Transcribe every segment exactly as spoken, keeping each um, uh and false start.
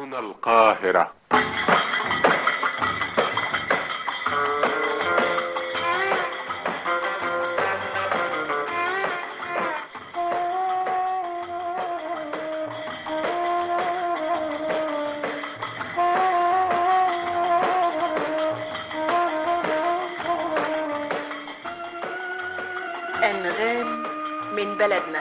هنا القاهرة. أنغام من بلدنا.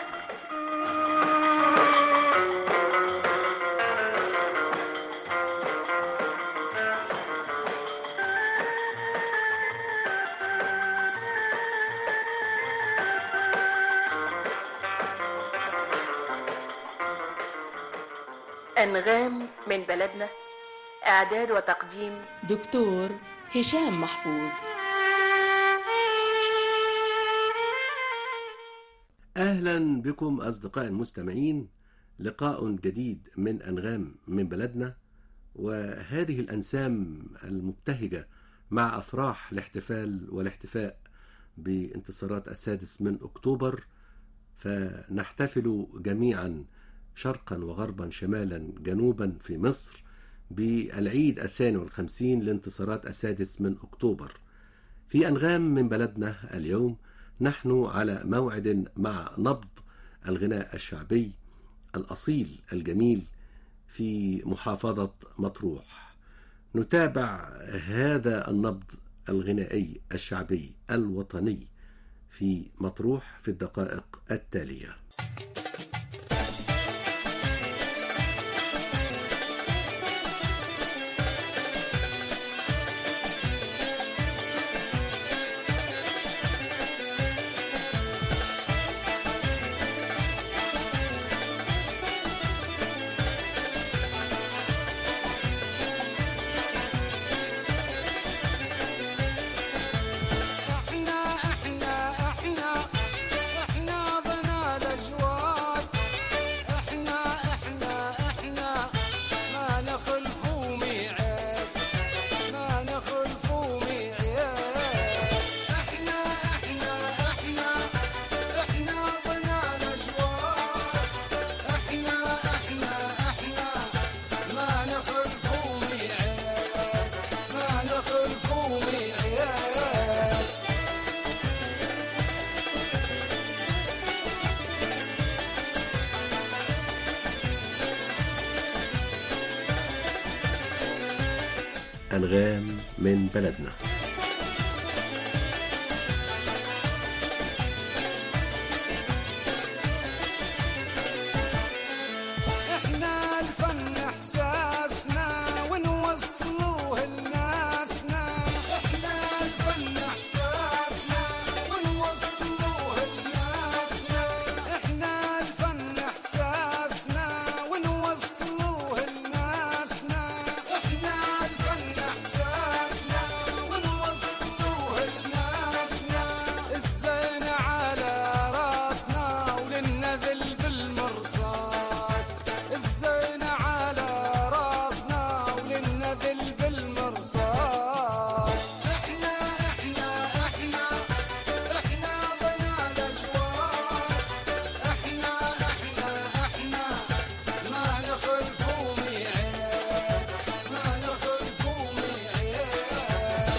أنغام من بلدنا، إعداد وتقديم دكتور هشام محفوظ. أهلا بكم أصدقاء المستمعين، لقاء جديد من أنغام من بلدنا، وهذه الأنسام المبتهجة مع أفراح الاحتفال والاحتفاء بانتصارات السادس من أكتوبر، فنحتفل جميعا شرقا وغربا شمالا جنوبا في مصر بالعيد الثاني والخمسين لانتصارات السادس من أكتوبر. في أنغام من بلدنا اليوم نحن على موعد مع نبض الغناء الشعبي الأصيل الجميل في محافظة مطروح. نتابع هذا النبض الغنائي الشعبي الوطني في مطروح في الدقائق التالية. أنغام من بلدنا. احنا الفن احساسنا ونوصلوه لناسنا، احنا الفن احساسنا ونوصلوه لناسنا، احنا الفن احساسنا ونوصلوه لناسنا، احنا الفن احساسنا ونوصلوه لناسنا، الزين على راسنا وللنذل بالمرصاد، الزين على راسنا وللنذل بالمرصاد، احنا احنا احنا احنا بنا الاجواد، احنا احنا احنا ما نخلفوا ميعاد، ما نخلفوا ميعاد.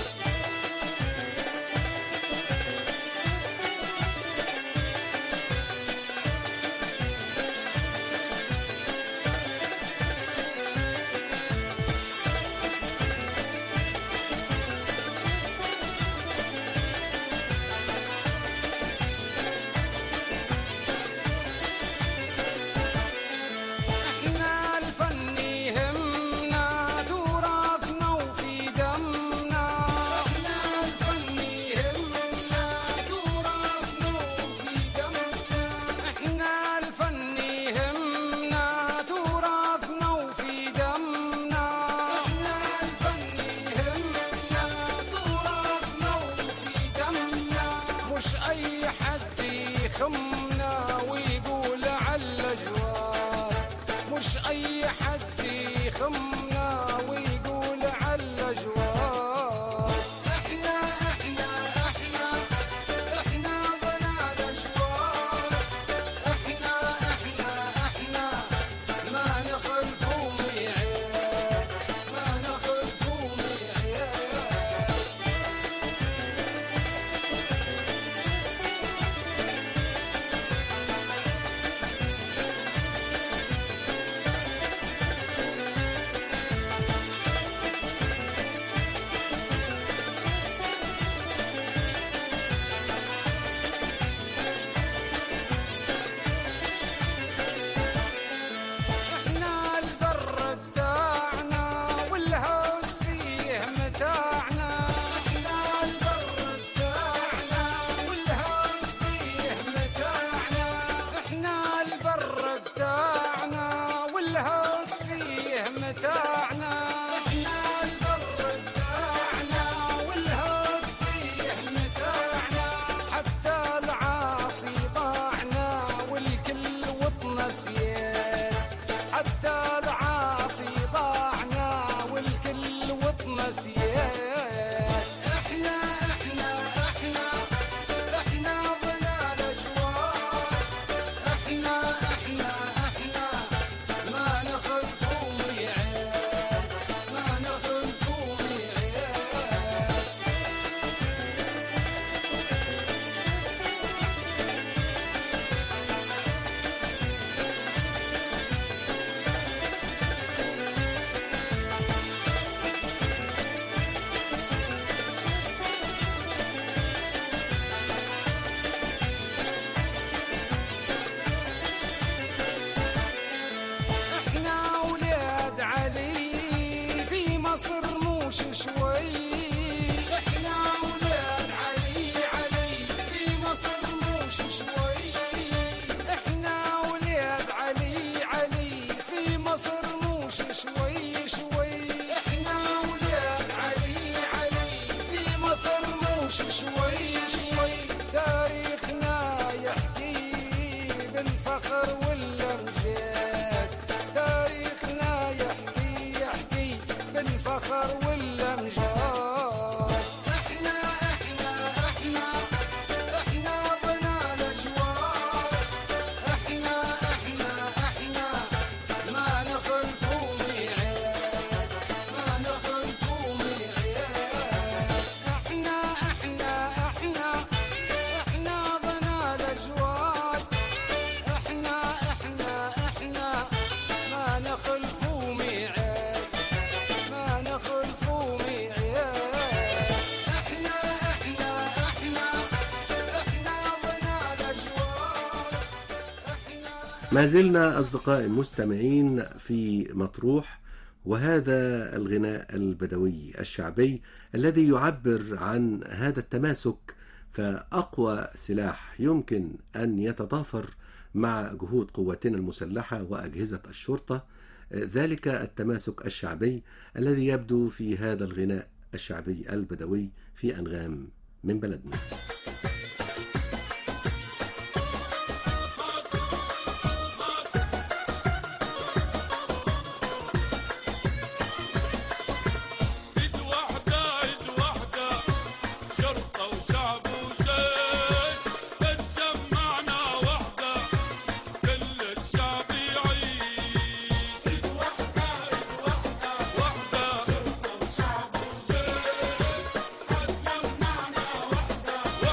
احنا الفن يهمنا تراثنا وفي دمنا، احنا الفن يهمنا تراثنا وفي دمنا، احنا الفن يهمنا تراثنا وفي دمنا، احنا الفن يهمنا تراثنا وفي دمنا، مش اي حد يخمنا ويقول على الاجواد، مش اي حد يخمنا ويقول على الاجواد، احنا احنا احنا احنا بنا الاجواد، احنا احنا احنا ما نخلفوا ميعاد، متاعنا، احنا البر بتاعنا والهود فيه متاعنا، حتى العاصي ضاعنا والكل وطنا سياد، حتى العاصي ضاعنا والكل وطنا سياد. احنا احنا احنا احنا ضنا الاشواق، احنا احنا احنا ما نخلفو ميعاد، ما نخلفو ميعاد. احنا ولاد علي في مصر موش شوي، احنا ولاد علي علي في مصر موش شوي، احنا ولاد علي علي في مصر موش شوي شوي، احنا ولاد علي علي في مصر موش شوي شوي. تاريخنا يحكي بالفخر والامجاد، تاريخنا يحكي يحكي بالفخر والامجاد. احنا احنا احنا احنا بنا الاجواد، احنا احنا احنا ما نخلفو ميعاد، ما نخلفو ميعاد. احنا احنا احنا احنا بنا الاجواد، احنا احنا احنا ما نخلفو ميعاد، ما نخلفو ميعاد. احنا احنا احنا احنا بنا الاجواد، احنا ما زلنا أصدقائي المستمعين في مطروح، وهذا الغناء البدوي الشعبي الذي يعبر عن هذا التماسك. فأقوى سلاح يمكن أن يتضافر مع جهود قواتنا المسلحة وأجهزة الشرطة ذلك التماسك الشعبي الذي يبدو في هذا الغناء الشعبي البدوي في أنغام من بلدنا. ايد واحدة ايد واحدة شرطة وشعب وجيش، بتجمعنا وحدة كل الشعب يعيش. ايد واحدة ايد واحدة واحدة شرطة وشعب وجيش، بتجمعنا وحدة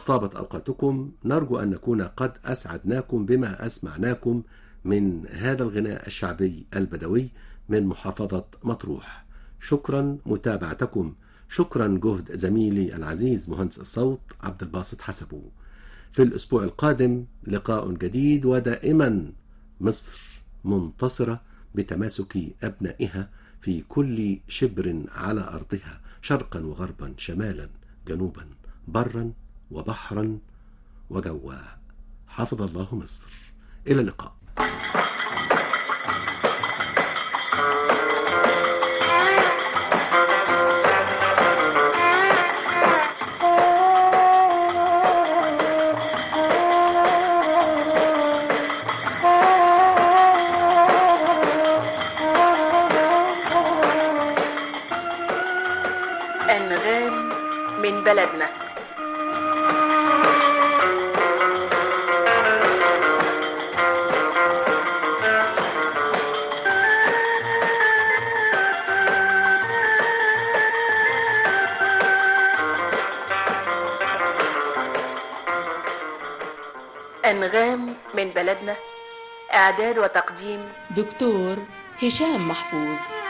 طابت أوقاتكم. نرجو أن نكون قد أسعدناكم بما أسمعناكم من هذا الغناء الشعبي البدوي من محافظة مطروح. شكرا متابعتكم. شكرا جهد زميلي العزيز مهندس الصوت عبد الباسط حسبه. في الأسبوع القادم لقاء جديد، ودائما مصر منتصرة بتماسك أبنائها في كل شبر على أرضها، شرقا وغربا، شمالا جنوبا، برا وبحرا وجوا. حفظ الله مصر. إلى اللقاء. أنغام من بلدنا. أنغام من بلدنا، إعداد وتقديم دكتور هشام محفوظ.